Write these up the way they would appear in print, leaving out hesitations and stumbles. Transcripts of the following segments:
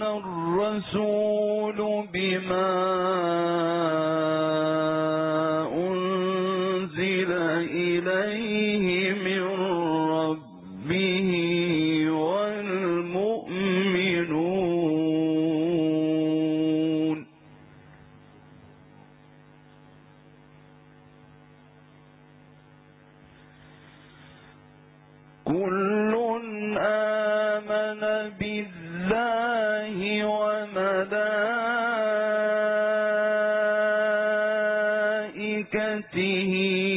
الرسول بما أنزل إليه من ربه والمؤمنون كل آمن بالله وملائكته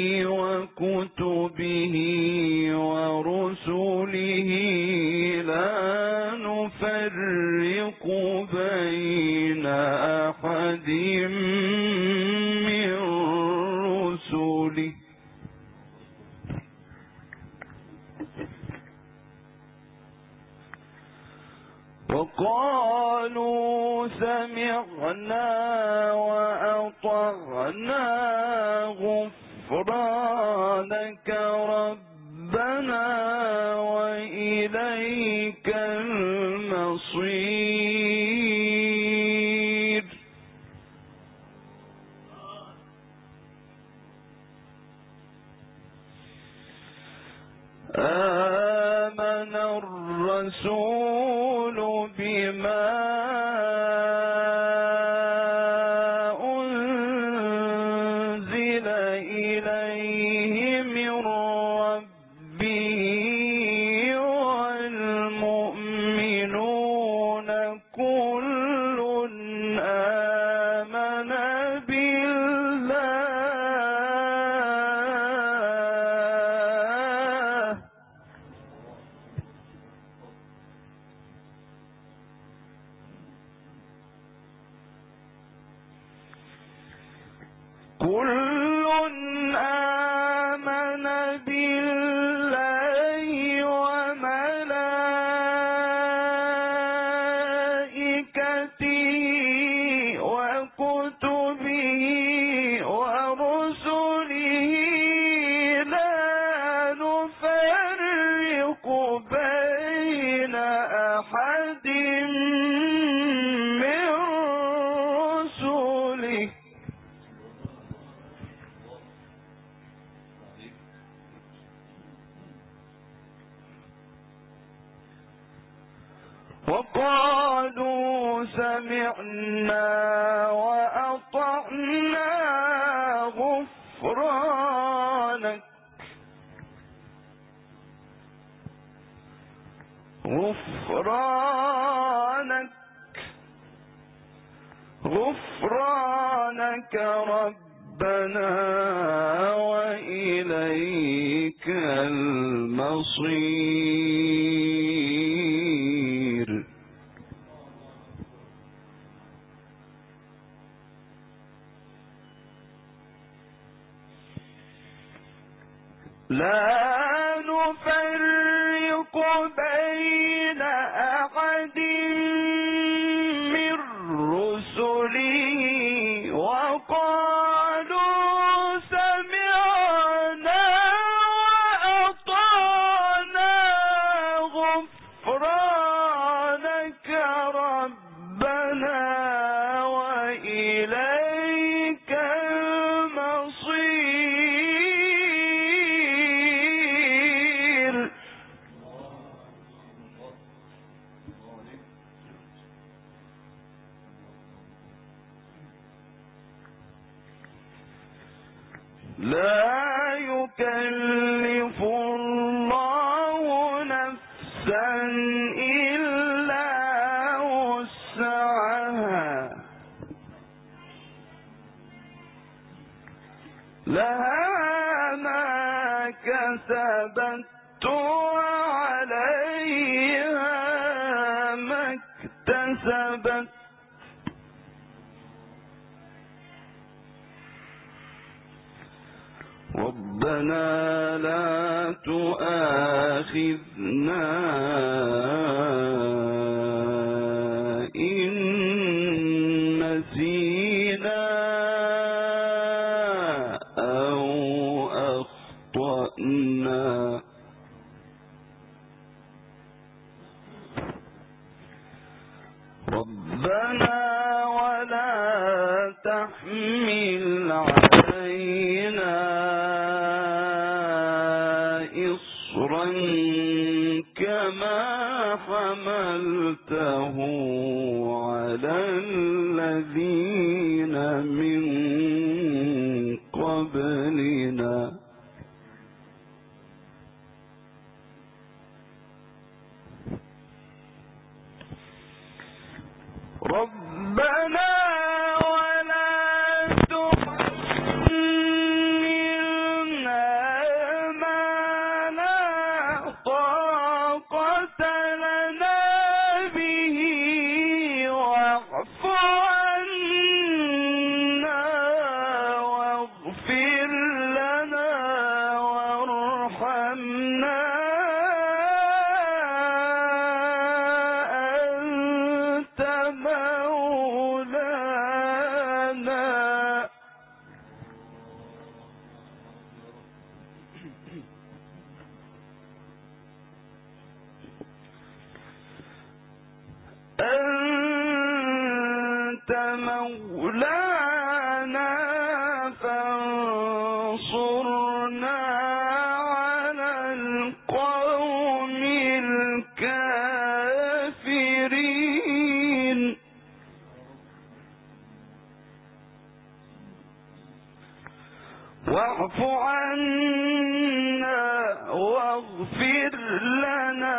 وكتبه ورسله لا نفرق بين أحد من رسله وقالوا سمعنا وأطعنا غفرانك ربنا وإليك المصير آمن الرسول بما أنزل إليه من ربه والمؤمنون كل آمن بالله وملائكته وكتبه ورسله لا نفرق بين أحد من رسله وقالوا سمعنا وأطعنا غفرانك ربنا وإليك المصير لا نفرق بين أحد من رسله وقالوا سمعنا وأطعنا غفرانك ربنا وإليك المصير لا يكلف الله نفسا إلا وسعها لها ما كسبت وعليها ما اكتسبت ربنا لا تؤاخذنا إن نسينا أو أخطأنا ربنا ولا تحمل علينا إصرا كما حملته على الذين من قبلنا ربنا ولا تحملنا ما لا طاقة لنا به واعف عنا واغفر لنا وارحمنا أنت مولانا فانصرنا على القوم الكافرين واعف عنا واغفر لنا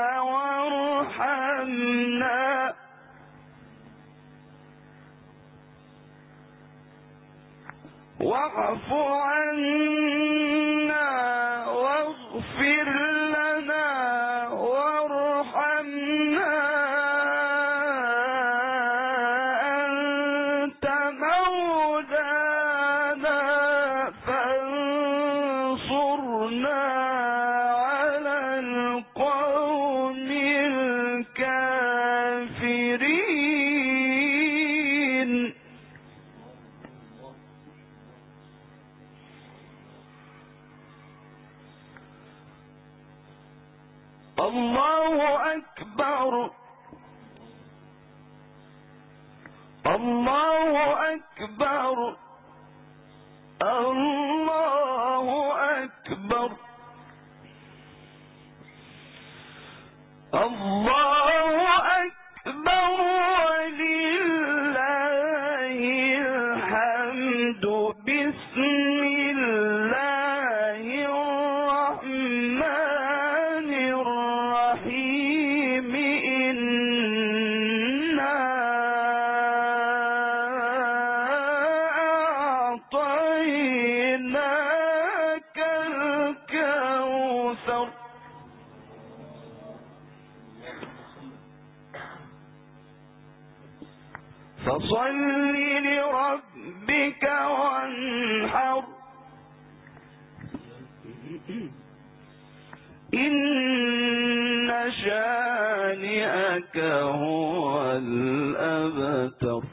وارحمنا واعف عنا واغفر لنا وارحمنا أنت مولانا فانصرنا على القوم الكافرين الله أكبر الله أكبر الله أكبر الله أكبر ولله الحمد بسم الله الرحمن الرحيم إنا أعطيناك الكوثر فصل لربك وانحر إن شانئك هو الأبتر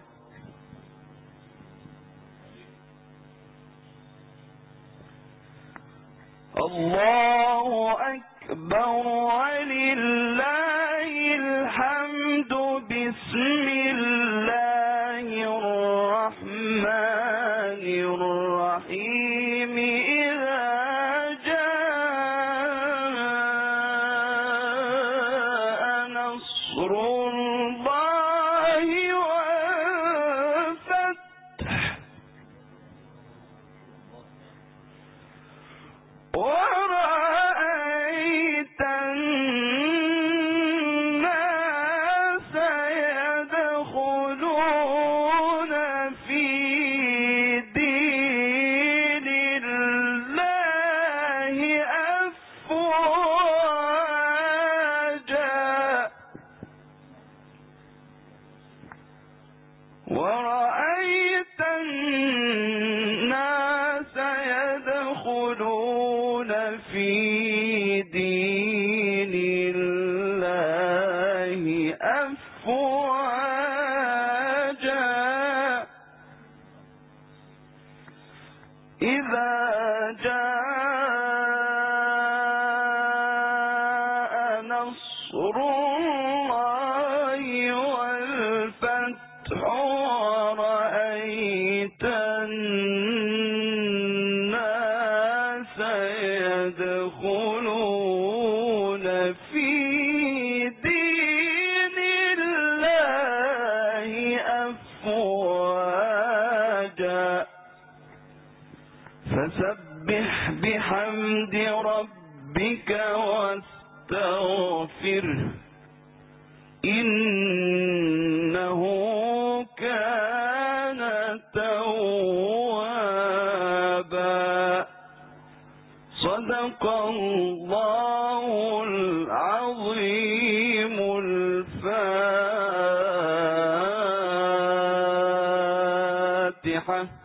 الله أكبر ولله الحمد بسم الله الرحمن الرحيم إذا جاء نصر الله والفتح ورأيت الناس يدخلون في دين الله أفواجا ورأيت الناس يدخلون في دين الله أفواجا إذا جاء نصر الله والفتح يدخلون في دين الله أفواجا فسبح بحمد ربك واستغفره إنه كان توابا. صدق الله العظيم. الفاتحة.